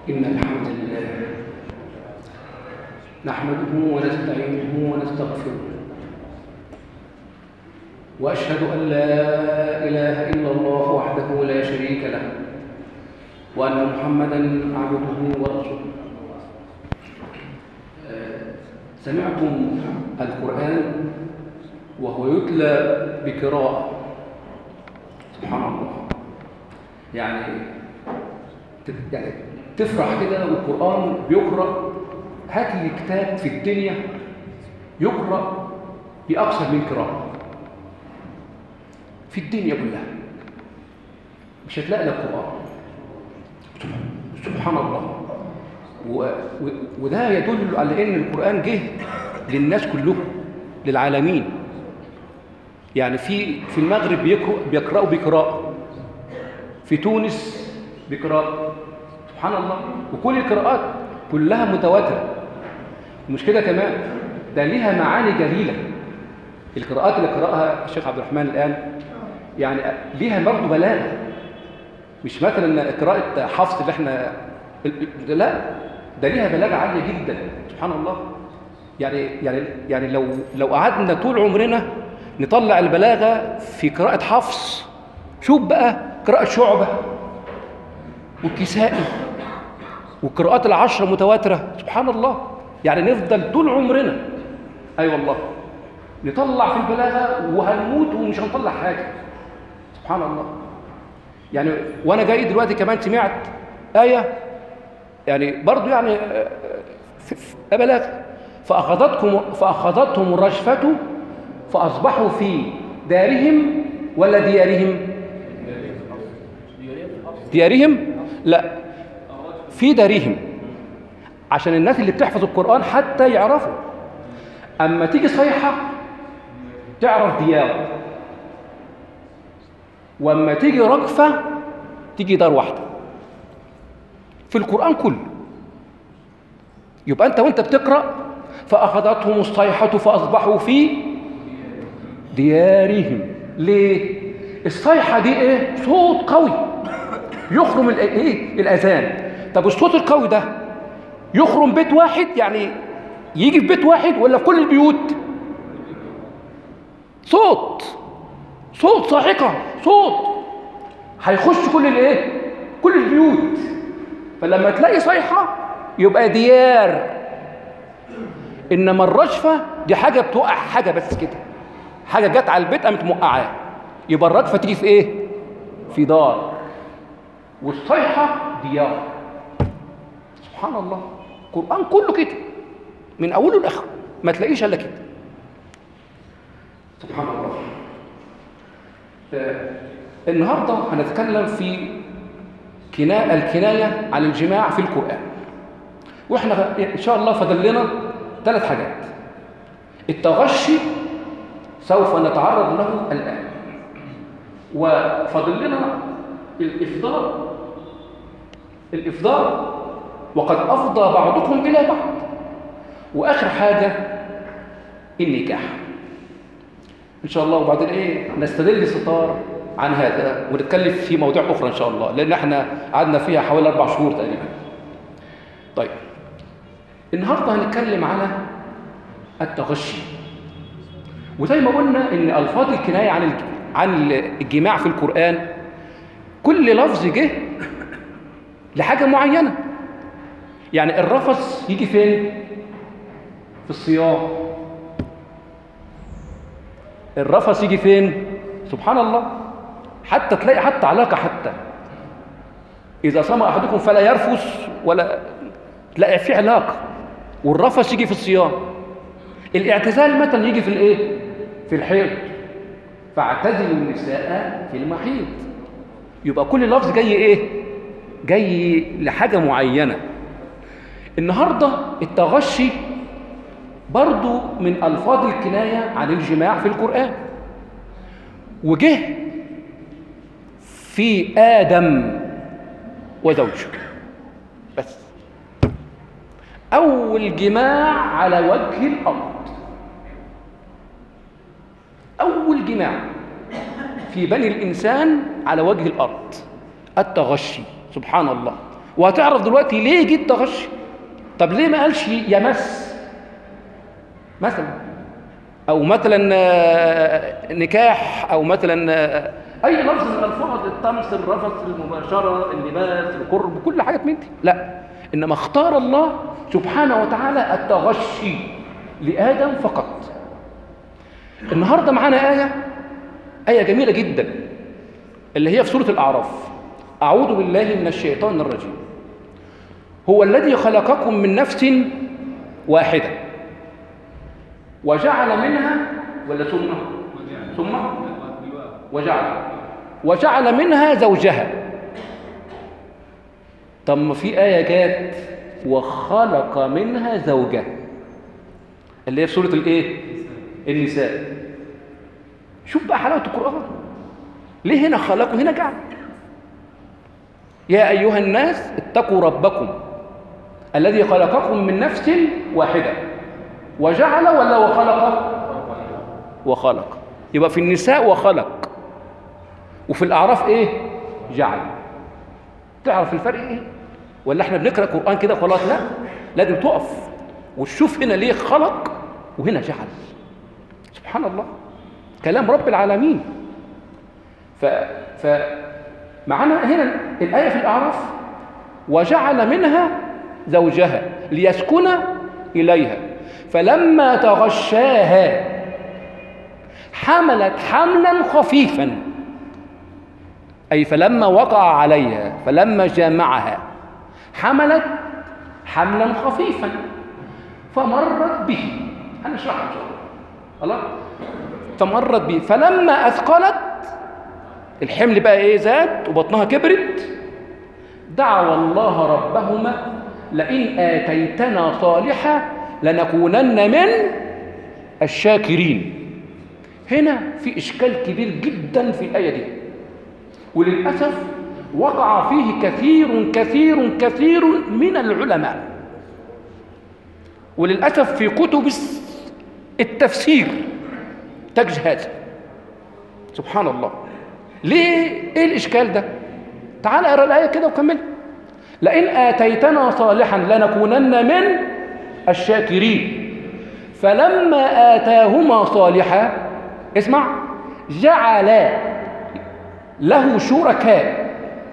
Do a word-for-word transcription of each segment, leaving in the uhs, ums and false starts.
إن الحمد لله نحمده ونستعينه ونستغفره، وأشهد أن لا إله إلا الله وحده لا شريك له، وأن محمدًا عبده ورسوله. سمعتم القرآن وهو يتلى بقراءة، سبحان الله. يعني يعني تفرح كده والقرآن بيقرأ. هات لي كتاب في الدنيا يقرأ بأكثر من قراءة في الدنيا كلها، مش هتلاقي لك قرآن. سبحان الله. و... و... وده يدل على ان القرآن جه للناس كلهم، للعالمين. يعني في في المغرب بيقرأ بيقرأوا بقراءة، في تونس بقراءة، سبحان الله. وكل القراءات كلها متواترة. ومش كده كمان، ده ليها معاني جليلة. القراءات اللي قرأها الشيخ عبد الرحمن الآن يعني ليها برضه بلاغة، مش مثلا قراءة حفص اللي احنا، لا، ده ليها بلاغة عالية جدا، سبحان الله. يعني يعني يعني لو لو قعدنا طول عمرنا نطلع البلاغة في قراءة حفص، شوف بقى قراءة شعبة والكسائي والقراءات العشرة متواترة، سبحان الله. يعني نفضل طول عمرنا، أي أيوة والله، نطلع في البلاغة وهنموت ومش هنطلع حاجة، سبحان الله. يعني وأنا جاي دلوقتي كمان سمعت آية يعني برضو يعني بلاغة، فأخذتكم فأخذتهم الرجفة فأصبحوا في دارهم ولا ديارهم؟ ديارهم؟ لا، في دارهم، عشان الناس اللي بتحفظ القرآن حتى يعرفوا أما تيجي صيحة تعرف ديار، وأما تيجي رجفة تيجي دار واحدة في القرآن كله. يبقى أنت وأنت بتقرأ فأخذتهم الصيحة فأصبحوا في ديارهم. ليه؟ الصيحة دي إيه؟ صوت قوي يخرم الإيه؟ الأذان. طب الصوت القوي ده يخرم بيت واحد، يعني يجي في بيت واحد ولا في كل البيوت؟ صوت صوت صاعقة، صوت هيخش كل الايه؟ كل البيوت. فلما تلاقي صيحة يبقى ديار. انما الرجفة دي حاجة بتوقع حاجة بس كده، حاجة جت على البيت قامت موقعاه، يبقى الرجفة تيجي في ايه؟ في دار. والصيحة ديار. سبحان الله. القرآن كله كده من أوله لآخره، ما تلاقيش إلا كده، سبحان الله. آه النهاردة هنتكلم في كناية الكناية عن الجماع في القرآن. وإحنا إن شاء الله فاضل لنا ثلاث حاجات. التغشي سوف نتعرض له الآن، وفاضل لنا الإفضاء الإفضاء وقد أفضى بعضكم إلى بعض، وآخر حاجة النكاح إن شاء الله. وبعدين إيه نستدل ستار عن هذا ونتكلم في مواضيع أخرى إن شاء الله، لأن إحنا قعدنا فيها حوالي أربع شهور تقريبا. طيب النهاردة هنتكلم على التغشي. وزي ما قلنا إن ألفاظ الكناية عن عن الجماع في القرآن كل لفظ جه لحاجة معينة. يعني الرفث يجي فين؟ في الصيام. الرفث يجي فين؟ سبحان الله. حتى تلاقي حتى علاقة، حتى إذا صام أحدكم فلا يرفث، ولا تلاقي في علاقة. والرفث يجي في الصيام. الاعتزال مثلا يجي في الإيه؟ في الحيض، فاعتزلوا النساء في المحيض. يبقى كل لفظ جاي إيه؟ جاي لحاجة معينة. النهاردة التغشي برضو من ألفاظ الكناية عن الجماع في القرآن، وجه في آدم وزوجه بس. أول جماع على وجه الأرض، أول جماع في بني الإنسان على وجه الأرض التغشي، سبحان الله. وهتعرف دلوقتي ليه جه تغشي. طب ليه ما قالش يمس مثلا، او مثلا نكاح، او مثلا اي لفظ من الفاظ الطمس، الرفث، المباشره، اللباس، القرب، كل حاجه من دي؟ لا، انما اختار الله سبحانه وتعالى التغشي لآدم فقط. النهارده معانا آية آية جميلة جدا اللي هي في سورة الأعراف. أعوذ بالله من الشيطان الرجيم. هو الذي خلقكم من نفس واحدة وجعل منها، ولا ثم ثم وجعل وجعل منها زوجها. طب ما في آية جات وخلق منها زوجها اللي هي في سورة الايه؟ النساء. شوف بقى حلاوة القرآن، ليه هنا خلق وهنا جعل؟ يا أيها الناس اتقوا ربكم الذي خلقكم من نفس واحدة وجعل، ولا وخلق؟ وخلق. يبقى في النساء وخلق، وفي الأعراف ايه؟ جعل. تعرف الفرق ايه؟ ولا احنا بنقرأ قرآن كده خلاص؟ لا، لازم تقف وتشوف هنا ليه خلق وهنا جعل. سبحان الله، كلام رب العالمين. ف فمعنا هنا الآية في الأعراف وجعل منها زوجها ليسكن إليها فلما تغشاها حملت حملا خفيفا، أي فلما وقع عليها، فلما جامعها حملت حملا خفيفا فمرت به. هنشرحها إن شاء الله. خلاص؟ فمرت به فلما أثقلت، الحمل بقى إيه؟ زاد وبطنها كبرت. دعوا الله ربهما لئن آتيتنا صالحا لنكونن من الشاكرين. هنا في إشكال كبير جدا في الآية دي، وللأسف وقع فيه كثير كثير كثير من العلماء، وللأسف في كتب التفسير تجد هذا. سبحان الله، ليه؟ ايه الإشكال ده؟ تعال اقرأ الآية كده وكمل. لئن آتيتنا صالحا لنكونن من الشاكرين فلما آتاهما صالحا، اسمع، جعل له شركاء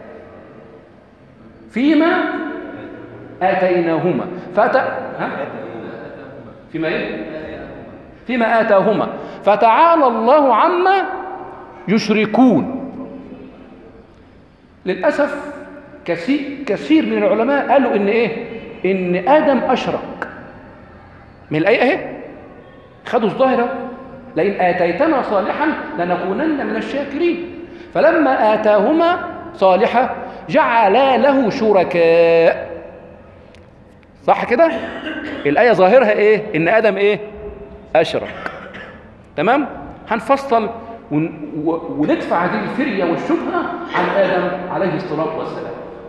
فيما آتيناهما فأتى ها؟ فيما إيه؟ فيما آتاهما فتعالى الله عما يشركون. للأسف كثير, كثير من العلماء قالوا إن إيه؟ إن آدم أشرك. من الآية إيه؟ خدوا الظاهرة لئن آتيتنا صالحا لنكونن من الشاكرين فلما آتاهما صالحا جعل له شركاء. صح كده؟ الآية ظاهرها إيه؟ إن آدم إيه؟ أشرك. تمام؟ هنفصل وندفع هذه الفرية والشبهة عن آدم عليه الصلاة والسلام.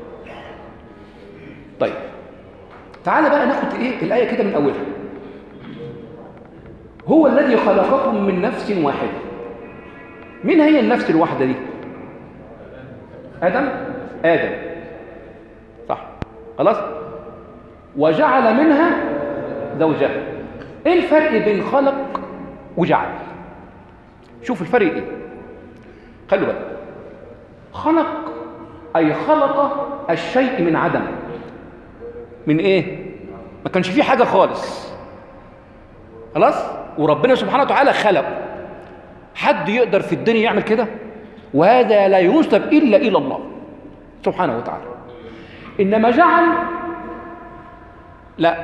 طيب تعال بقى ناخد إيه الآية كده من أولها. هو الذي خلقكم من نفس واحدة. مين هي النفس الواحدة دي؟ آدم؟ آدم، صح، خلاص. وجعل منها زوجها. ايه الفرق بين خلق وجعل؟ شوف الفرق ايه. خلوا بالك، خلق اي خلق الشيء من عدم. من ايه؟ ما كانش فيه حاجه خالص، خلاص، وربنا سبحانه وتعالى خلق. حد يقدر في الدنيا يعمل كده؟ وهذا لا ينسب الا الى الله سبحانه وتعالى. انما جعل لا،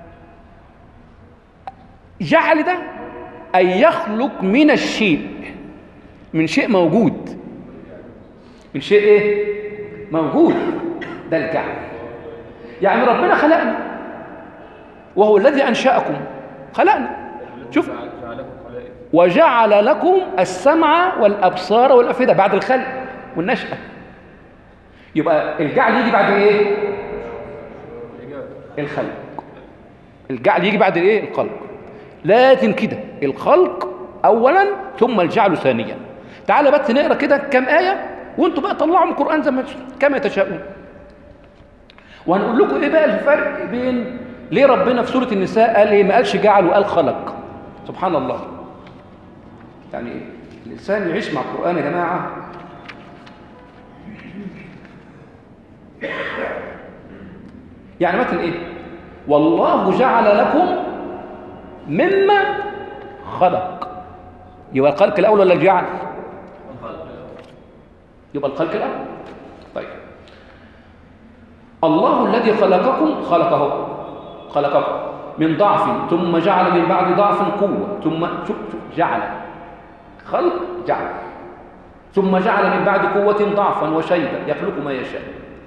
جعل ده أي يخلق من الشيء، من شيء موجود، من شيء إيه؟ موجود. ده الجعل. يعني ربنا خلقنا وهو الذي أنشأكم، خلقنا. شوف، وجعل لكم السمع والأبصار والأفئدة بعد الخلق والنشأة. يبقى الجعل يجي بعد إيه؟ الخلق. الجعل يجي بعد الايه؟ الخلق. لازم كده، الخلق اولا ثم الجعل ثانيا. تعال بس نقرا كده كم ايه وانتوا بقى طلعوا من القران زي ما كما تشاءون. وهنقول لكم ايه بقى الفرق بين ليه ربنا في سورة النساء قال ايه، ما قالش جعل وقال خلق. سبحان الله. يعني الانسان يعيش مع القرآن يا جماعة يعني مثلا ايه، والله جعل لكم مما خلق، يبقى الخلق الاول ولا الجعل؟ يبقى الخلق الاول. طيب الله الذي خلقكم خلقه خلقكم من ضعف ثم جعل من بعد ضعف قوة ثم شوف شوف جعل خلق جعل ثم جعل من بعد قوة ضعفا وشيبا يخلق ما يشاء.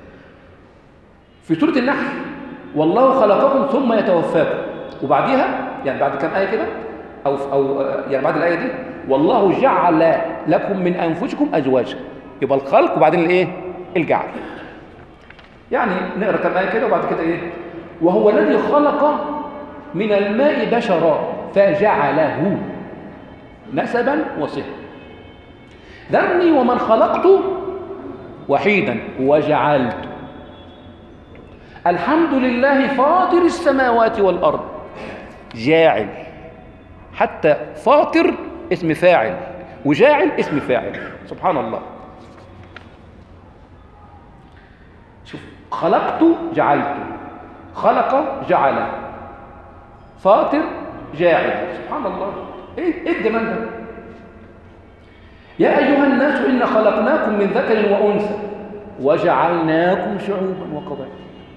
في سورة النحل والله خلقكم ثم يتوفاكم، وبعديها يعني بعد كم آية كده أو أو يعني بعد الآية دي والله جعل لكم من أنفسكم أزواجا، يبقى الخلق وبعدين الإيه؟ الجعل. يعني نقرأ كم آية كده وبعد كده إيه؟ وهو الذي خلق من الماء بشرا فجعله نسبا وصهرا ذرني ومن خلقت وحيدا وجعلت الحمد لله فاطر السماوات والأرض جاعل، حتى فاطر اسم فاعل وجاعل اسم فاعل. سبحان الله. شوف خلقت جعلت، خلق جعل، فاطر جاعل. سبحان الله. ايه ايه الجمال ده؟ يا ايها الناس انا خلقناكم من ذكر وانثى وجعلناكم شعوبا وقبائل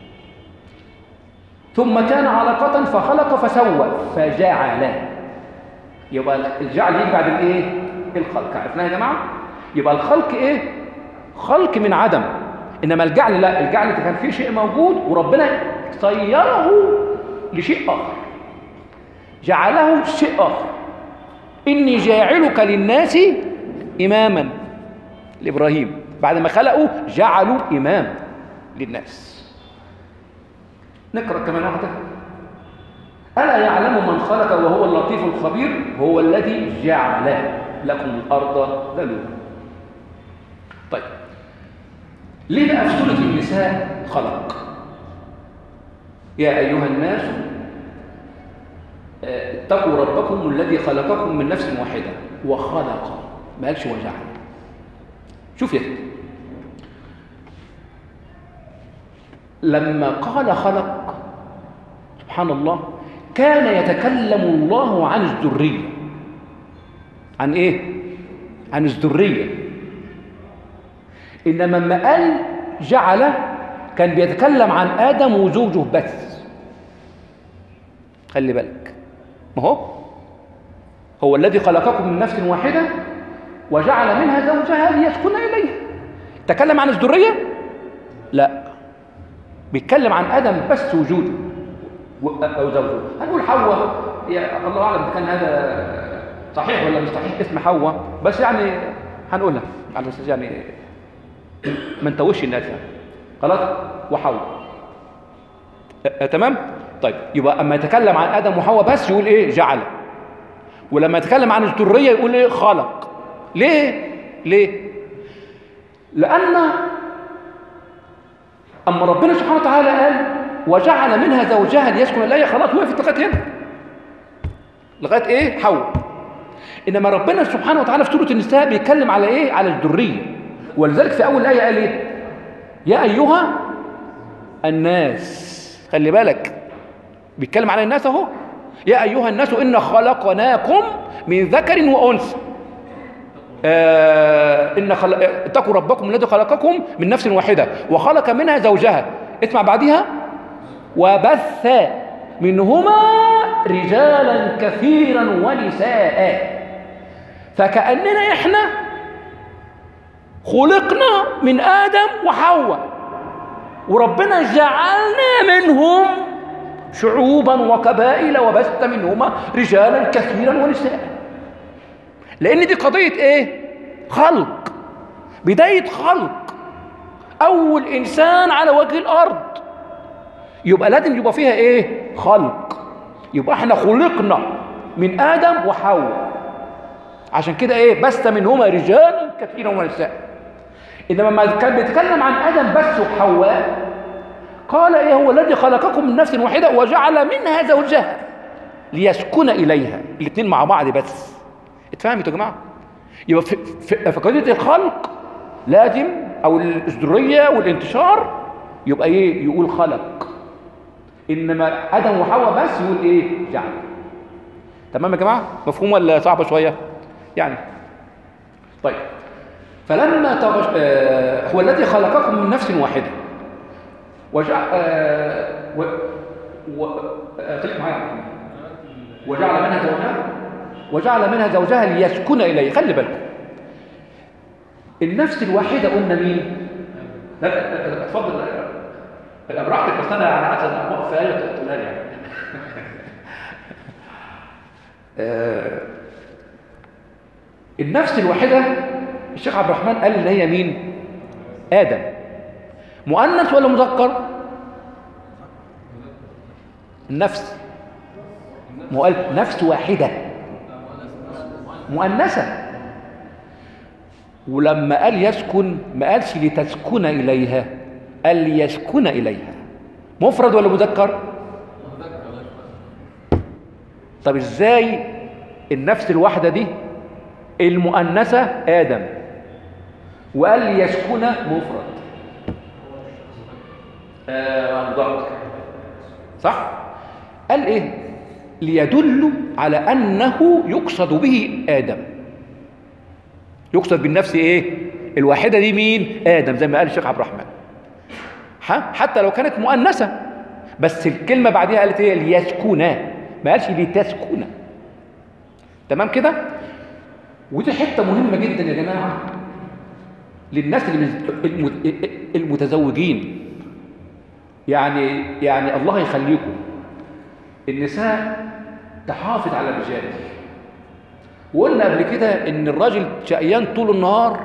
ثم كان علقة فخلق فسوى فجعل. يبقى الجعل يجي بعد الايه؟ الخلق. عرفناها يا جماعه؟ يبقى الخلق ايه؟ خلق من عدم، انما الجعل لا، الجعل كان فيه شيء موجود وربنا صيره لشيء اخر، جعله شيء اخر. اني جاعلك للناس اماما لابراهيم، بعد ما خلقوا جعلوا امام للناس. نقرأ كمان واحدة. ألا يعلم من خلق وهو اللطيف الخبير هو الذي جعل لكم الأرض ذلولا. طيب ليه بقى في سورة النساء خلق؟ يا أيها الناس اتقوا ربكم الذي خلقكم من نفس واحدة وخلق، ما قالش وجعل. شوف يا سيدي، لما قال خلق سبحان الله كان يتكلم الله عن الذرية. عن ايه؟ عن الذرية. انما لما قال جعل كان بيتكلم عن آدم وزوجه بس. خلي بالك، ما هو هو الذي خلقكم من نفس واحدة وجعل منها زوجها ليسكن إليها. تكلم عن الذرية؟ لا، بيتكلم عن آدم بس وجوده أو زوجه. هنقول حواء، يا الله أعلم كان هذا صحيح ولا مش صحيح اسم حواء، بس يعني هنقولها على أساس يعني ما نتوهش الناس يعني. خلاص، وحواء. أه تمام؟ طيب يبقى أما يتكلم عن آدم وحواء بس يقول إيه؟ جعل. ولما يتكلم عن الذرية يقول إيه؟ خلق. ليه؟ ليه؟ لأن أما ربنا سبحانه وتعالى قال وجعل منها زوجها ليسكن إليها، خلاص وقفت لغاية هنا، لغاية إيه؟ حواء. إنما ربنا سبحانه وتعالى في سورة النساء بيتكلم على إيه؟ على الذرية. ولذلك في أول آية قال إيه؟ يا أيها الناس. خلي بالك، بيتكلم على الناس أهو. يا أيها الناس إنا خلقناكم من ذكر وأنثى. آه إن خل... اتقوا ربكم الذي خلقكم من نفس واحدة وخلق منها زوجها. اسمع بعدها وبث منهما رجالا كثيرا ونساء. فكأننا إحنا خلقنا من آدم وحواء، وربنا جعلنا منهم شعوبا وقبائل وبث منهما رجالا كثيرا ونساء. لأن دي قضية إيه؟ خلق، بداية خلق أول إنسان على وجه الأرض، يبقى لازم يبقى فيها إيه؟ خلق. يبقى إحنا خلقنا من آدم وحواء، عشان كده إيه؟ بث منهما رجالا كثيرا ونساء. إنما ما كان بيتكلم عن آدم بس وحواء قال ايه هو الذي خلقكم من نفس واحده وجعل منها زوجها ليسكن اليها. الاثنين مع بعض بس. اتفهمتوا يا جماعه؟ يبقى في, في, في قضيه الخلق لازم، او الذريه والانتشار، يبقى ايه؟ يقول خلق. انما ادم وحواء بس يقول ايه؟ جعل. تمام يا جماعه؟ مفهوم ولا صعبه شويه يعني؟ طيب، فلما تغش... آه هو الذي خلقكم من نفس واحده وجعل آه و... و... آه معايا وجعل منها زوجها وجعل منها زوجها ليسكن اليه. خلي بالكم، النفس الواحده قلنا مين؟ لا لا اتفضل براحتك، بس انا يعني عايز اوقف في ايه تقولها لي يعني. آه النفس الواحده الشيخ عبد الرحمن قال اللي هي مين؟ آدم. مؤنث ولا مذكر؟ النفس مؤلف. نفس واحدة مؤنثة. ولما قال يسكن ما قالش لتسكن إليها، قال ليسكن إليها. مفرد ولا مذكر؟ طب ازاي النفس الواحدة دي المؤنثة آدم وقال لي يسكن مفرد؟ آه مذكر صح؟ قال ايه؟ ليدل على انه يقصد به آدم. يقصد بالنفس ايه؟ الواحدة دي مين؟ آدم، زي ما قال الشيخ عبد الرحمن. حتى لو كانت مؤنثة، بس الكلمة بعدها قالت ايه؟ ليسكن، ما قالش لتسكن. تمام كده؟ ودي حتة مهمة جدا يا جماعة للناس المتزوجين. يعني يعني الله يخليكم النساء تحافظ على الرجال. وقلنا قبل كده ان الراجل شقيان طول النهار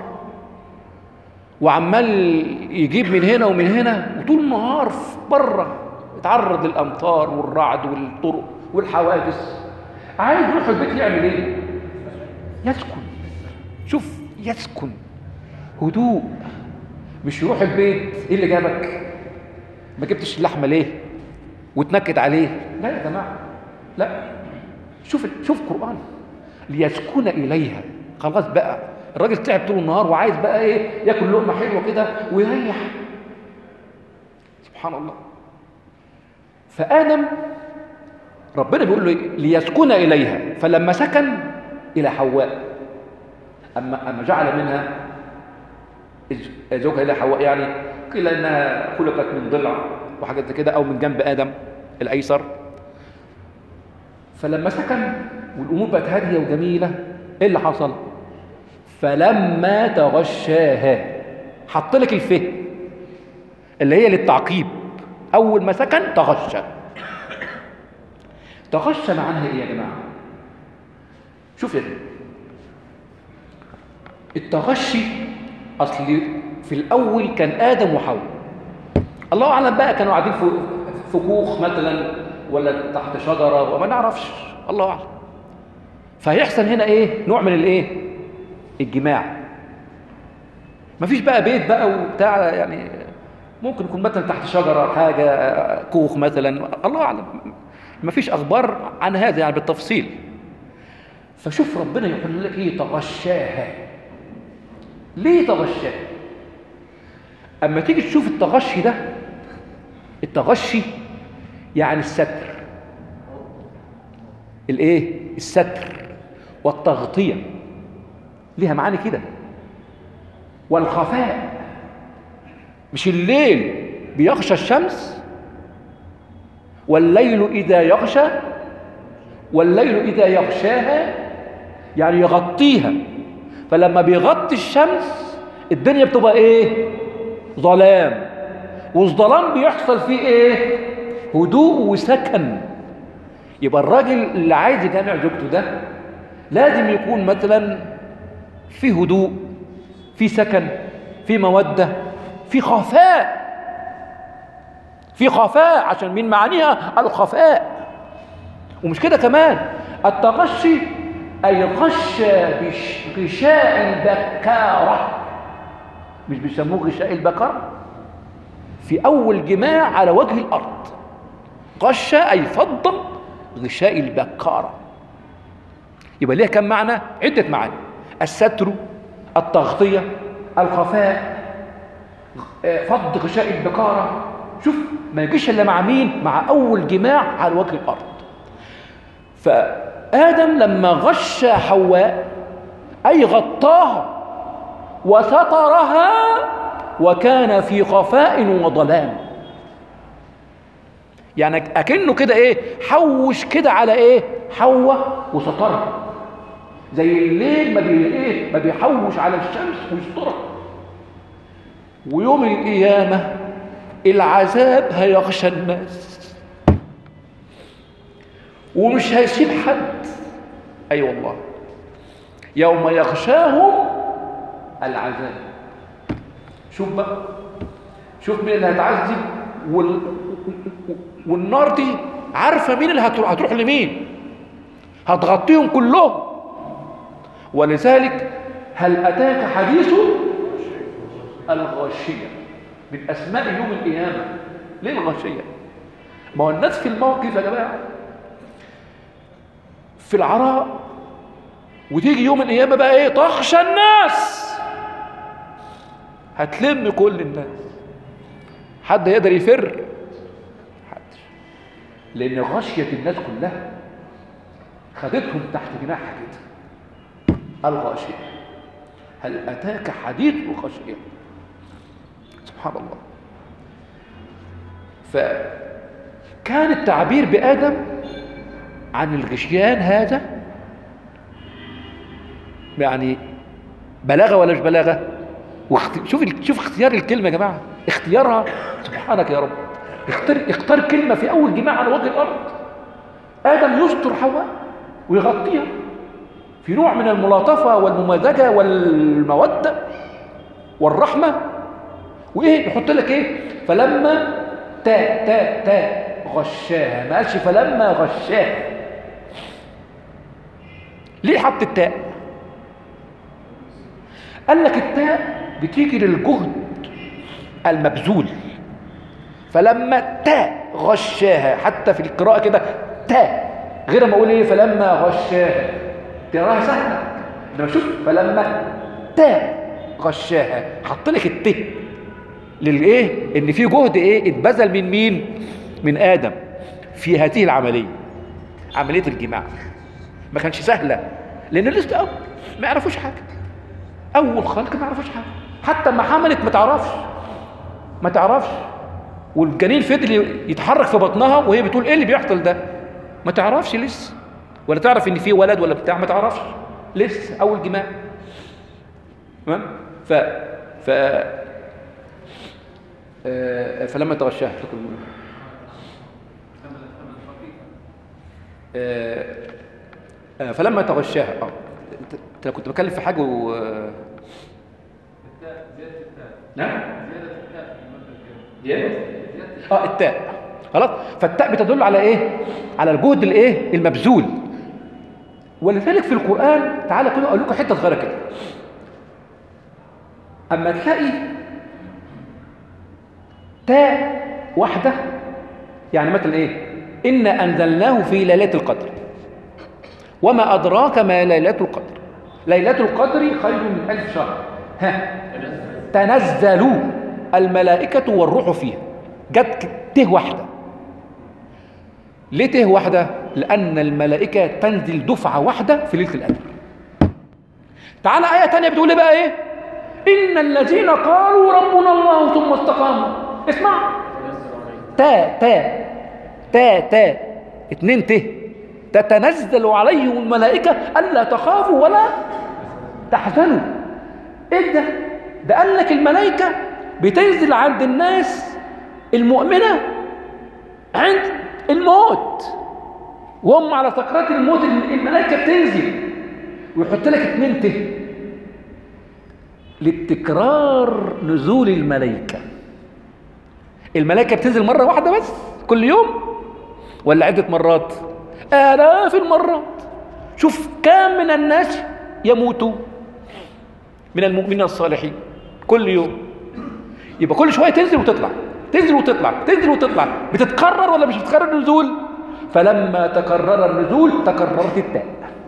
وعمال يجيب من هنا ومن هنا، وطول النهار بره يتعرض للامطار والرعد والطرق والحوادث. عايز يروح البيت يعمل ايه؟ يسكن. شوف، يسكن، هدوء. مش يروح البيت ايه اللي جابك؟ ما جبتش اللحمه ليه؟ وتنكد عليه؟ لا يا جماعه، لا. شوف شوف قرآن، ليسكن اليها. خلاص بقى الراجل تعب طول النهار وعايز بقى ايه؟ ياكل لقمه حلوه كده ويريح. سبحان الله. فآدم ربنا بيقول له ليسكن اليها، فلما سكن الى حواء، اما اما جعل منها زوجها الى حواء، يعني قيل انها خلقت من ضلع وحاجات زي كده، او من جنب ادم الايسر. فلما سكن والامور بقت هاديه وجميله، ايه اللي حصل؟ فلما تغشاها، حط لك الفه اللي هي للتعقيب. اول ما سكن تغشى. تغشى معناها ايه يا جماعه؟ شوف يا التغشي، اصل في الاول كان ادم وحواء، الله اعلم بقى كانوا قاعدين في في كوخ مثلا ولا تحت شجره وما نعرفش، الله اعلم. فهيحصل هنا ايه؟ نوع من الايه؟ الجماع. مفيش بقى بيت بقى وبتاع، يعني ممكن يكون مثلا تحت شجره، حاجه كوخ مثلا، الله اعلم. مفيش اخبار عن هذا يعني بالتفصيل. فشوف ربنا يقول لك ايه؟ تغشاها. ليه تغشاها؟ اما تيجي تشوف التغشي ده، التغشي يعني الستر، الايه؟ الستر والتغطيه، ليها معاني كده. والخفاء، مش الليل بيغشى الشمس، والليل اذا يغشى، والليل اذا يغشاها يعني يغطيها. فلما بيغطي الشمس الدنيا بتبقى ايه؟ ظلام. والظلام بيحصل فيه ايه؟ هدوء وسكن. يبقى الراجل اللي عايز يجامع زوجته ده لازم يكون مثلا في هدوء، في سكن، في مودة، في خفاء. في خفاء، عشان من معانيها الخفاء. ومش كده كمان، التغشي أي غش غشاء البكارة. مش بيسموه غشاء البكر؟ في أول جماع على وجه الأرض. غش أي فضل غشاء البكارة. يبقى ليها كم معنى؟ عدة معاني: الستر، التغطية، الخفاء، فض غشاء البكارة. شوف، ما يجيش إلا مع مين؟ مع أول جماع على وجه الأرض. فآدم لما غش حواء أي غطاها وسترها، وكان في خفاء وظلام. يعني أكنه كده إيه؟ حوش كده على إيه؟ حواء وسترها، زي الليل ما بي إيه؟ ما بيحوش على الشمس ويسترها. ويوم القيامة العذاب هيغشى الناس ومش هيسيب حد. أي أيوة والله، يوم يغشاهم العذاب. شوف بقى، شوف مين اللي هيتعذب، وال... والنار دي عارفة مين اللي هتروح, هتروح لمين، هتغطيهم كلهم. ولذلك هل أتاك حديث الغاشية من أسماء يوم القيامة. ليه الغاشية؟ ما هو الناس في الموقف يا جماعة في العراء، وتيجي يوم القيامة بقى ايه؟ تخشى الناس، هتلم كل الناس. حد يقدر يفر؟ حدش، لأن غشية الناس كلها خدتهم تحت جناحها كده. الغاشية، هل أتاك حديث الغاشية؟ سبحان الله. فكان التعبير بآدم عن الغشيان هذا يعني بلاغة ولا مش بلاغة؟ واخت... شوف شوف اختيار الكلمة يا جماعة، اختيارها سبحانك يا رب. اختار اختار كلمة في أول جماع على وجه الأرض. آدم يستر حواء ويغطيها في نوع من الملاطفة والممازجة والمودة والرحمة. وإيه يحط لك إيه؟ فلما تا تا تا غشاها، ما قالش فلما غشاها. ليه حط التاء؟ قال لك التاء بتيجي للجهد المبذول. فلما تاء غشاها، حتى في القراءة كده تاء، غير ما اقول ايه فلما غشاها، تقراها سهله. انما شوف فلما تاء غشاها، حط لك الت للايه؟ ان في جهد ايه اتبذل من مين؟ من آدم في هذه العمليه، عمليه الجماع. ما كانش سهله، لان لسه أول ما يعرفوش حاجه، اول خلق ما يعرفوش حاجه. حتى ما حملت ما تعرفش ما تعرفش والجنين فضل يتحرك في بطنها وهي بتقول ايه اللي بيحصل ده، ما تعرفش لسه، ولا تعرف ان في ولد ولا بتاع، ما تعرفش لسه، اول جماع. تمام؟ ف ف آه... فلما تغشاها آه... آه... فلما تغشاها اه انت كنت بتكلم في حاجه و نعم زياده اه التاء خلاص. فالتاء بتدل على ايه؟ على الجهد الايه المبذول. ولذلك في القرآن تعالى كده اقول لكم حته صغيره كده. اما تلاقي تاء واحده، يعني مثلا ايه؟ إنا أنزلناه في ليلة القدر وما أدراك ما ليلة القدر. ليلة القدر خير من ألف شهر. ها تنزل الملائكة والروح فيها، جت ته واحدة. ليه ته واحدة؟ لأن الملائكة تنزل دفعة واحدة في ليلة القدر. تعالى آية تانية بتقول لي بقى إيه؟ إن الذين قالوا ربنا الله ثم استقاموا، اسمع، تا تا تا تا اتنين ته، تتنزل عليهم الملائكة ألا تخافوا ولا تحزنوا. إيه ده؟ ده قال لك الملائكة بتنزل عند الناس المؤمنة عند الموت، وهم على سكرات الموت الملائكة بتنزل ويحط لك اتنين ته للتكرار نزول الملائكة. الملائكة بتنزل مرة واحدة بس كل يوم ولا عدة مرات؟ آلاف المرات. شوف كم من الناس يموتوا من المؤمنين الصالحين كل يوم. يبقى كل شوية تنزل وتطلع. تنزل وتطلع تنزل وتطلع، بتتكرر ولا مش بتتكرر النزول؟ فلما تكرر النزول تكررت التاء.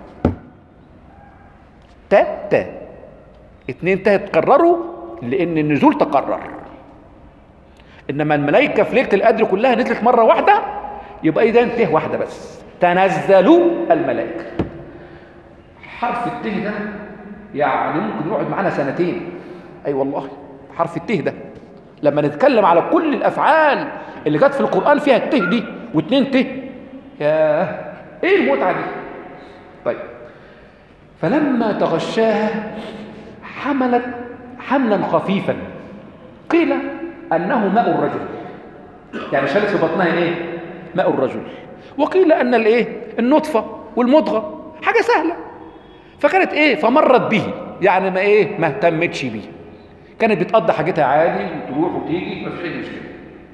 تاء تاء اتنين تاء تكرروا لان النزول تكرر. انما الملائكه في ليله القدر كلها نزلت مره واحده، يبقى اذا ته واحده بس، تنزلوا الملائكه. حرف الته ده يعني ممكن يقعد معانا سنتين. اي أيوة والله، حرف الته ده لما نتكلم على كل الافعال اللي جت في القران فيها الته دي واتنين ته، ياه ايه المتعه دي. طيب، فلما تغشاها حملت حملا خفيفا، قيل انه ماء الرجل، يعني شالت في بطنها ايه؟ ماء الرجل. وقيل ان الايه؟ النطفه والمضغه حاجه سهله، فكانت ايه؟ فمرت به، يعني ما ايه؟ ما اهتمتش بيه، كانت بتقضي حاجتها عادي وتروح وتيجي، ما فيش اي مشكله.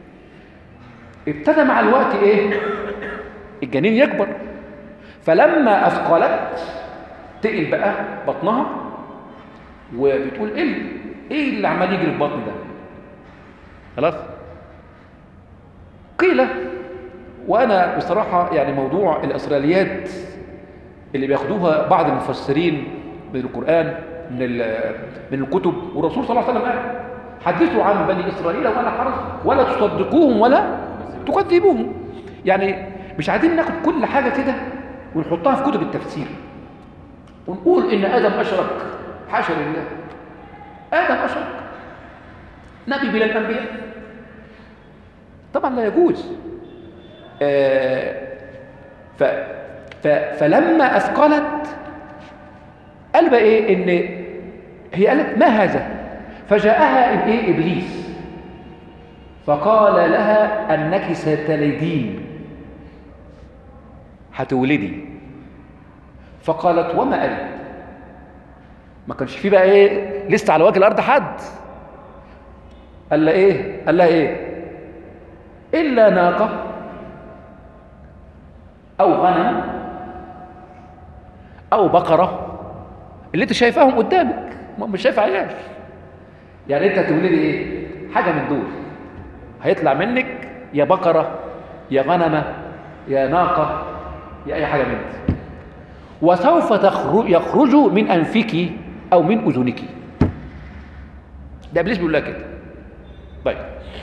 ابتدى مع الوقت ايه؟ الجنين يكبر، فلما اثقلت تقل بقى بطنها، وبتقول ايه ايه اللي عمال يجري في بطني ده؟ خلاص. قيل، وانا بصراحه يعني موضوع الاسرائيليات اللي بياخدوها بعض المفسرين من القران من من الكتب، والرسول صلى الله عليه وسلم قال حدثوا عن بني اسرائيل ولا حرج ولا تصدقوهم ولا تكذبوهم. يعني مش عايزين ناخد كل حاجه كده ونحطها في كتب التفسير ونقول ان ادم اشرك، حاشا لله، ادم اشرك نبي من الانبياء، طبعا لا يجوز. آه ف ف فلما اثقلت قال بقى ايه؟ ان هي قالت ما هذا؟ فجاءها ايه؟ ابليس، فقال لها انك ستلدين، هتولدي. فقالت وما ألد؟ ما كانش فيه بقى ايه لسه على وجه الارض حد. قال لها ايه؟ قال لها ايه؟ الا ناقه او غنم او بقره، اللي انت شايفاهم قدامك، ما مش شايف عياش. يعني انت هتولدي ايه؟ حاجه من دول، هيطلع منك يا بقره يا غنمه يا ناقه يا اي حاجه من دي، وسوف يخرج من انفك او من اذنك. ده ابليس بيقول لها كده. طيب،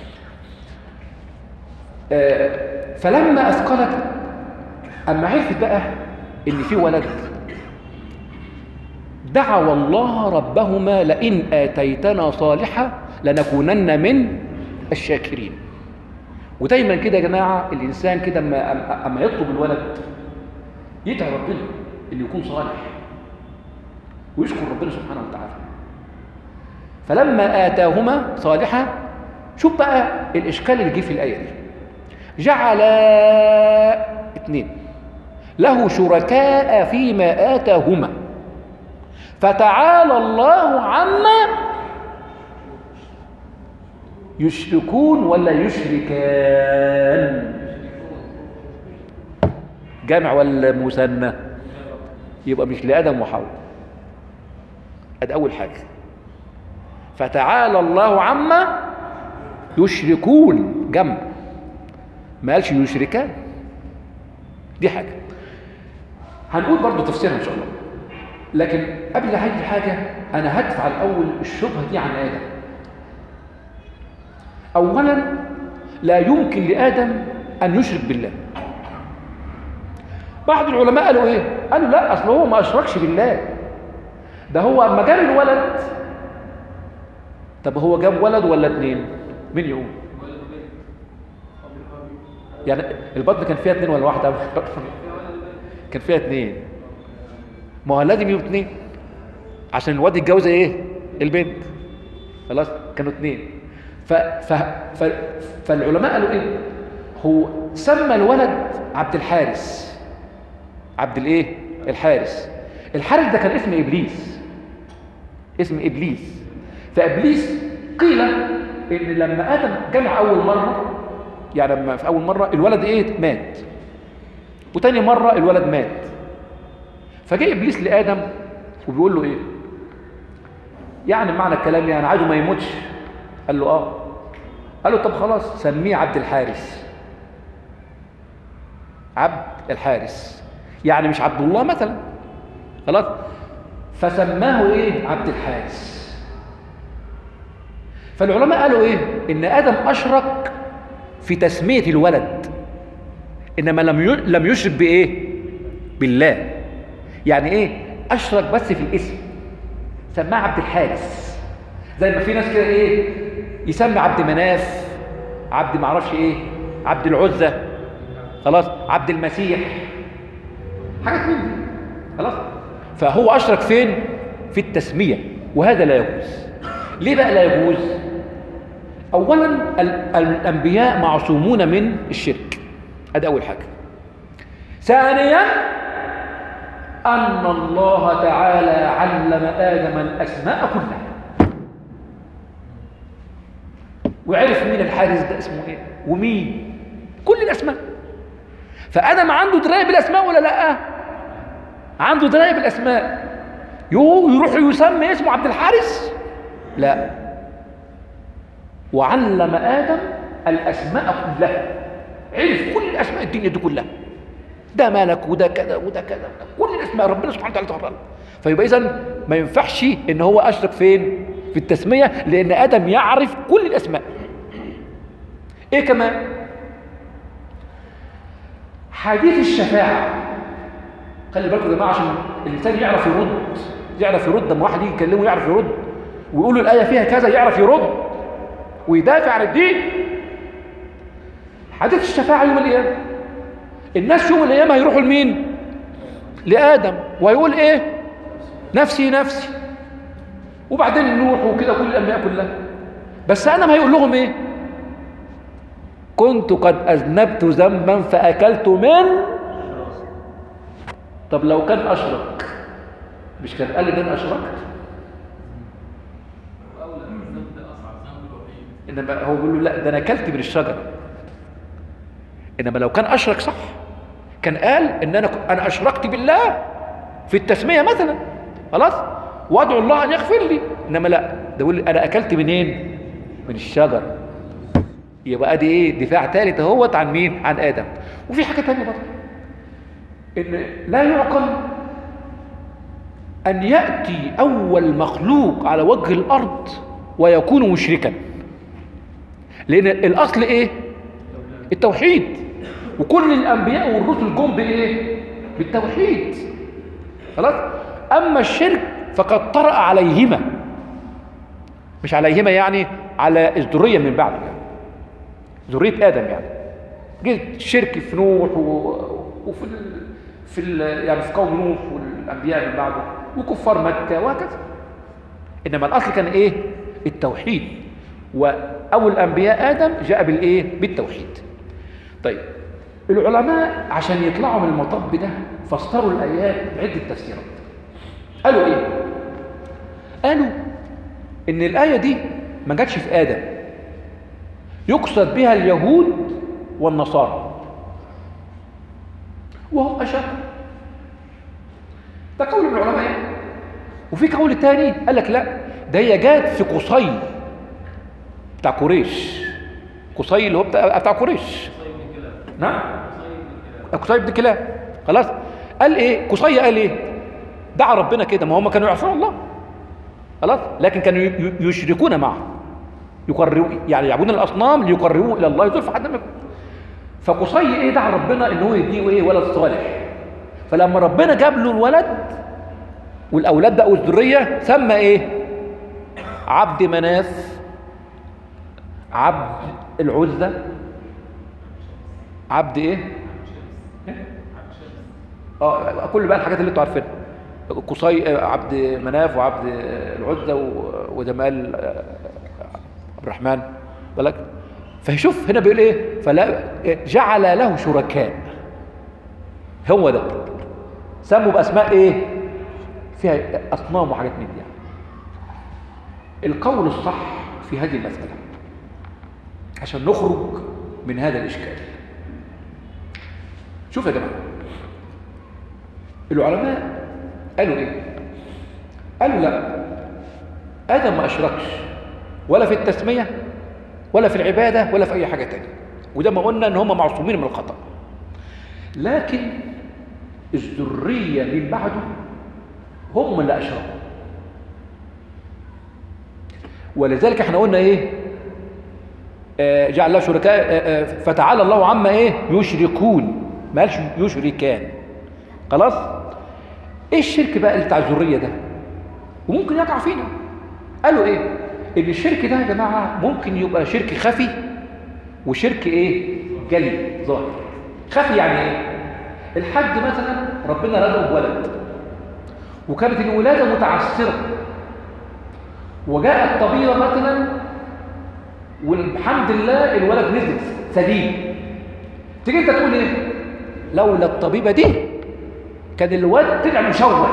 آه فلما اثقلت، اما عرفت بقى ان في ولد، دعوا الله ربهما لئن اتيتنا صالحا لنكونن من الشاكرين. ودايما كده يا جماعه الانسان كده اما اما يطلب الولد يدعي ربنا انه يكون صالح ويشكر ربنا سبحانه وتعالى. فلما اتاهما صالحا، شوف بقى الاشكال اللي جه في الايه دي، جعل اثنين له شركاء فيما اتاهما فتعالى الله عما يشركون ولا يشركان؟ جمع ولا مثنى؟ يبقى مش لآدم وحواء. ادي اول حاجه، فتعالى الله عما يشركون، جمع، ما قالش يشركان. دي حاجه هنقول برضو تفسيرها ان شاء الله، لكن قبل هذه حاجه انا هدفع الاول الشبهه دي عن ادم. اولا لا يمكن لادم ان يشرك بالله. بعض العلماء قالوا ايه؟ قالوا لا، اصل هو ما اشركش بالله، ده هو اما جاب الولد. طب هو جاب ولد ولا اتنين؟ مين يقول؟ يعني البطن كان فيها اتنين ولا واحده؟ كان فيها اتنين. ما هو لازم يبقوا اتنين عشان الواد يتجوز ايه؟ البنت. خلاص كانوا اتنين. ف... ف... ف... فالعلماء قالوا ايه؟ هو سمى الولد عبد الحارس. عبد الايه؟ الحارس. الحارس ده كان اسم ابليس، اسم ابليس. فابليس قيل ان لما ادم جمع اول مره، يعني لما في اول مره الولد ايه؟ مات، وتاني مره الولد مات. فجاء ابليس لادم وبيقول له ايه؟ يعني معنى الكلام يعني عايزه ما يموتش. قال له اه. قالوا طب خلاص سميه عبد الحارس، عبد الحارس يعني مش عبد الله مثلا، خلاص، فسماه ايه؟ عبد الحارس. فالعلماء قالوا ايه؟ ان ادم اشرك في تسميه الولد، انما لم لم يشرك بايه؟ بالله. يعني ايه؟ اشرك بس في الاسم، سماه عبد الحارس. زي ما في ناس كده ايه يسمي عبد مناف، عبد معرفش ايه، عبد العزة، خلاص، عبد المسيح، حاجات من دي، خلاص. فهو اشرك فين؟ في التسميه، وهذا لا يجوز. ليه بقى لا يجوز؟ اولا الانبياء معصومون من الشرك، هذا اول حاجه. ثانيا ان الله تعالى علم ادم الاسماء كلها، وعرف مين الحارس ده اسمه ايه ومين كل الاسماء. فادم عنده درايه بالاسماء ولا لا؟ عنده درايه بالاسماء. يروح يسمي اسمه عبد الحارس؟ لا. وعلم ادم الاسماء كلها، عرف كل الاسماء الدنيا دي كلها، ده ملك وده كذا وده كذا، كل الاسماء ربنا سبحانه وتعالى تفرق. فيبقى اذا ما ينفعش ان هو اشرك فين؟ في التسميه، لان ادم يعرف كل الاسماء. ايه كمان؟ حديث الشفاعه، خلي بالكم يا جماعه عشان الانسان يعرف يرد، يعرف يرد لما واحد يجي يكلمه يعرف يرد، ويقول له الايه فيها كذا يعرف يرد ويدافع عن الدين. حديث الشفاعه يوم القيامه، الناس يوم القيامه هيروحوا لمين؟ لادم، ويقول ايه؟ نفسي نفسي، وبعدين نوح وكده كل الانبياء كلها. بس ادم هيقول لهم ايه؟ كنت قد اذنبت ذنبا فاكلت من. طب لو كان اشرك مش كان قال ان انا اشركت؟ انما هو بيقول له لا ده انا اكلت من الشجره. انما لو كان اشرك صح كان قال ان انا انا اشركت بالله في التسميه مثلا، خلاص، وادعو الله ان يغفر لي. انما لا، ده بيقول انا اكلت منين؟ من الشجره. يبقى دي ايه؟ دفاع ثالث اهوت عن مين؟ عن ادم. وفي حاجه ثانيه برضه، ان لا يعقل ان ياتي اول مخلوق على وجه الارض ويكون مشركا، لان الاصل ايه؟ التوحيد، وكل الانبياء والرسل جم بايه؟ بالتوحيد، خلاص. اما الشرك فقد طرأ عليهما، مش عليهما يعني على الذريه من بعده، يعني ذريه ادم، يعني جه الشرك في نوح وفي ال... في ال... يعني في قوم نوح والانبياء من بعده وكفار مكه وهكذا. انما الاصل كان ايه؟ التوحيد، واول الانبياء ادم جاء بالايه؟ بالتوحيد. طيب العلماء عشان يطلعوا من المطب ده فسروا الايات بعده تفسيرات. قالوا ايه؟ قالوا ان الايه دي ما جاتش في ادم، يقصد بها اليهود والنصارى وهم اشد. ده قول من العلماء يعني. وفي قول تاني قال لك لا، ده هي جات في قصي بتاع قريش، قصي اللي هو بتاع, بتاع قريش. نعم، قصي بن كلاب، خلاص. قال ايه؟ قصي قال ايه؟ دعا ربنا كده، ما هم كانوا يعصون الله، خلاص، لكن كانوا يشركون معه، يقربوا يعني يعبدون الاصنام ليقربوه الى الله زلفى حتى ما يكون. فقصي ايه؟ دعا ربنا ان هو يديه ايه؟ ولد صالح. فلما ربنا جاب له الولد والاولاد بقوا الذريه سمى ايه؟ عبد مناف، عبد العزة، عبد ايه؟ اه كل بقى الحاجات اللي انتوا عارفينها، قصي عبد مناف وعبد العزة وجمال عبد الرحمن بالك. فشوف هنا بيقول ايه؟ فلا جعل له شركاء، هو ده سموا باسماء ايه؟ فيها اصنام وحاجات من دي. القول الصح في هذه المسألة عشان نخرج من هذا الإشكال، شوف يا جماعة، العلماء قالوا إيه؟ قالوا لا، آدم ما أشركش ولا في التسمية ولا في العبادة ولا في أي حاجة تانية، وده ما قلنا إن هم معصومين من الخطأ. لكن الذرية من بعده هم اللي أشركوا، ولذلك احنا قلنا إيه؟ آه جعل الله شركاء، آه آه فتعالى الله عما إيه؟ يشركون، ما قالش يشركان. خلاص؟ إيه الشرك بقى اللي بتاع الذرية ده؟ وممكن يقع فينا. قالوا إيه؟ إن الشرك ده يا جماعة ممكن يبقى شرك خفي وشرك إيه؟ جلي ظاهر. خفي يعني إيه؟ الحج مثلا ربنا رزقه بولد وكانت الولادة متعسرة وجاء الطبيبة مثلا والحمد لله الولد نزل سليم، تيجي انت تقول ايه؟ لولا الطبيبة دي كان الولد طلع مشوه،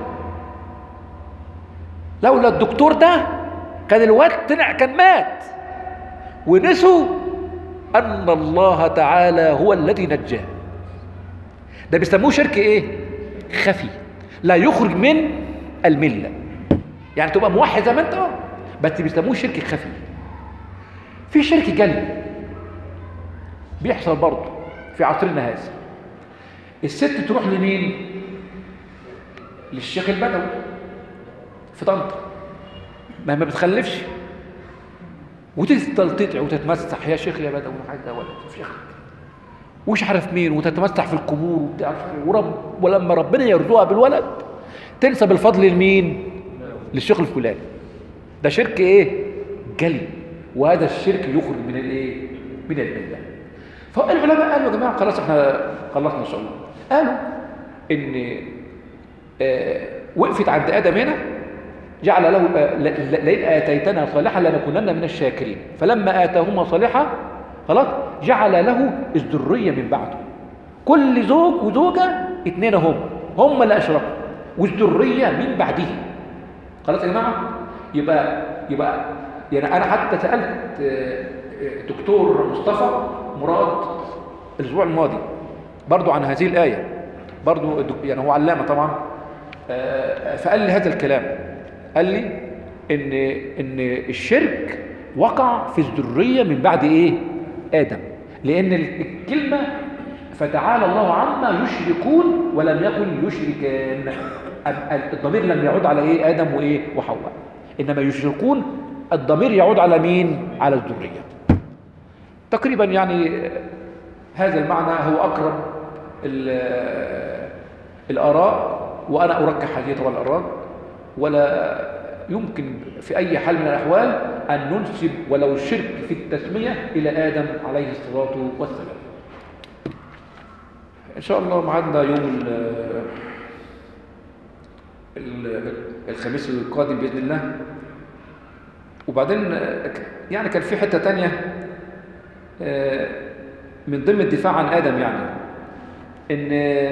لولا الدكتور ده كان الولد طلع كان مات، ونسوا أن الله تعالى هو الذي نجاه. ده بيسموه شرك ايه؟ خفي، لا يخرج من الملة، يعني تبقى موحد زي ما انت، بس بيسموه شرك خفي. في شرك جلي بيحصل برضه في عصرنا هذا. الست تروح لمين؟ للشيخ البدوي في طنطا، ما ما بتخلفش، وتفضل تدعي وتتمسح، يا شيخ يا بدوي عايزه ولد في شيخ ومش عارف مين، وتتمسح في القبور وبتاع، ورب ولما ربنا يرزقها بالولد تنسب الفضل لمين؟ للشيخ الفلاني. ده شرك ايه؟ جلي، وهذا الشرك يخرج من الايه؟ من المله. فالعلماء قالوا يا جماعه خلاص احنا خلصنا ان شاء الله. قالوا ان آه وقفت عند ادم هنا، جعل له آه لئن اتيتنا صالحا لنكونن من الشاكرين، فلما اتاهما صالحا خلاص جعل له الذريه من بعده. كل زوج وزوجه اثنين هم هم اللي اشركوا، والذريه من بعده. خلاص يا جماعه؟ يبقى يبقى يعني انا حتى سالت دكتور مصطفى مراد الاسبوع الماضي برضو عن هذه الايه، برضو يعني هو علامه طبعا، فقال لي هذا الكلام، قال لي ان ان الشرك وقع في الذريه من بعد ايه؟ ادم، لان الكلمه فتعالى الله عما يشركون ولم يكن يشركان، الضمير لم يعود على ايه؟ ادم وايه؟ وحواء، انما يشركون الضمير يعود على مين؟ على الذريه. تقريبا يعني هذا المعنى هو اقرب الاراء، وانا ارجح هذه طبعا الاراء، ولا يمكن في اي حال من الاحوال ان ننسب ولو الشرك في التسميه الى ادم عليه الصلاه والسلام. ان شاء الله معادنا يوم الخميس القادم باذن الله. وبعدين يعني كان في حته تانية من ضمن الدفاع عن ادم، يعني ان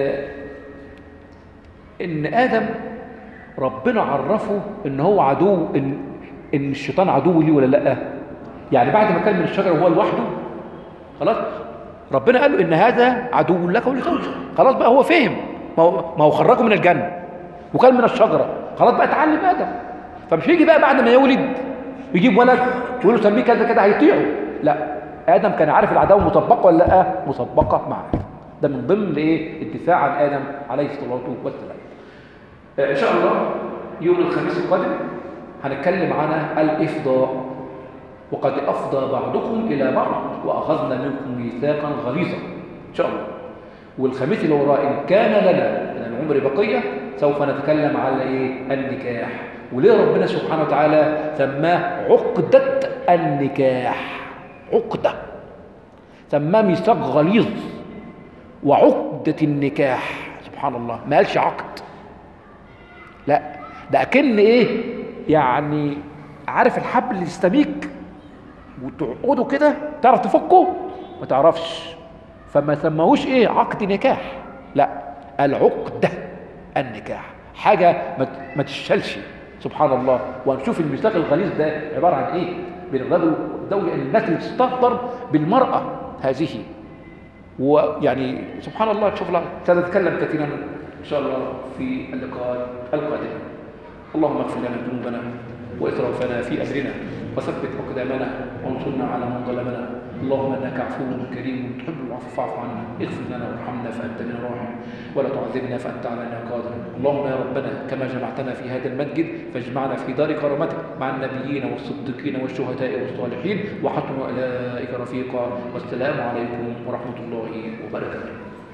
ان ادم ربنا عرفه ان هو عدو، ان ان الشيطان عدو ليه ولا لا؟ يعني بعد ما كان من الشجره وهو لوحده خلاص ربنا قال له ان هذا عدو لك ولزوجك، خلاص بقى هو فهم، ما هو ما هو خرجه من الجنه وكان من الشجره، خلاص بقى اتعلم ادم. فمش هيجي بقى بعد ما يولد يجيب ولد ويقول له سميه كذا كده هيطيعه، لا، ادم كان عارف العداوه مطبقه ولا لا؟ مسبقه معاه. ده من ضمن ايه؟ الدفاع عن ادم عليه الصلاه والسلام. آه ان شاء الله يوم الخميس القادم هنتكلم عن الافضاء، وقد افضى بعضكم الى بعض واخذنا منكم ميثاقا غليظا ان شاء الله. والخميس اللي وراه ان كان لنا من العمر بقيه سوف نتكلم على ايه؟ النكاح. وليه ربنا سبحانه وتعالى سماه عقدة النكاح؟ عقدة، سماه ميثاق غليظ وعقدة النكاح، سبحان الله، ما قالش عقد، لا، ده أكن ايه؟ يعني عارف الحبل اللي يستميك وتعقده كده تعرف تفكه؟ ما تعرفش، فما سماهوش ايه؟ عقد نكاح، لا، العقدة النكاح، حاجة ما تشالش، سبحان الله. وهنشوف الميثاق الغليظ ده عبارة عن ايه؟ بين الرجل والزوجة، الناس اللي تستهتر بالمرأة هذه، ويعني سبحان الله تشوف لها. سنتكلم كثيرا ان شاء الله في اللقاء القادم. اللهم اغفر لنا ذنوبنا وإسرافنا في أمرنا وثبت أقدامنا وانصرنا على من ظلمنا. اللهم إنك عفو كريم تحب العفو فاعف عنا، اغفر لنا وارحمنا فأنت بنا راحم، ولا تعذبنا فأنت علينا قادر. اللهم يا ربنا كما جمعتنا في هذا المسجد فاجمعنا في دار كرامتك مع النبيين والصديقين والشهداء والصالحين وحسن أولئك رفيقا. والسلام عليكم ورحمة الله وبركاته.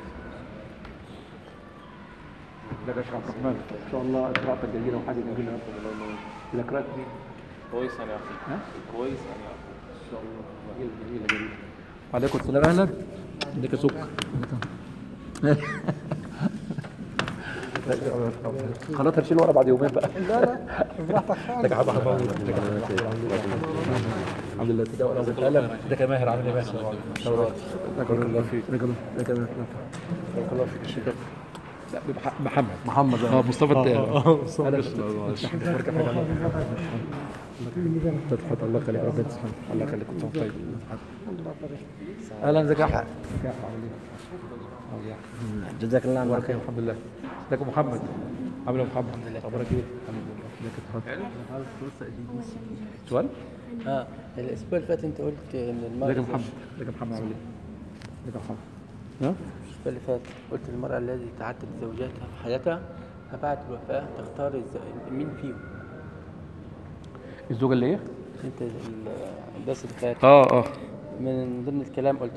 لا باشا عبد الرحمن ان شاء الله قراءتك جميله وحاجه جميله. اذا قرات دي كويس انا اخي ها كويس انا اخي ان شاء الله جميله جميله جميله. وعليكم السلام اهلا. اديك سكر خلاص هنشيل ورا بعد يومين بقى. لا لا براحتك خالص. لك حبه حبه الحمد لله. تداول ابو القلم ده كان ماهر عامل ايه ماشي. بارك الله فيك. بارك الله فيك. بارك الله فيك الشيخ. لا محمد محمد اه مصطفى التاني اه مصطفى تضحك. الله يخليك ربنا يسلمك. الله يخليك كنت طيب. اهلا ازيك يا احمد. جزاك الله الله خير. الحمد لله. ازيك يا محمد عامل ايه يا محمد؟ اخبارك ايه؟ الحمد لله. سؤال؟ اه الاسبوع اللي فات انت قلت ان المرأة ازيك يا محمد؟ ازيك يا محمد عامل ايه؟ ازيك يا محمد؟ ها؟ الاسبوع اللي فات قلت المرأة التي تعدد زوجاتها في حياتها فبعد الوفاة تختار الز- مين فيهم؟ الزوجه اللي ايه؟ انت ال- الدرس اللي فات اه اه من ضمن الكلام قلت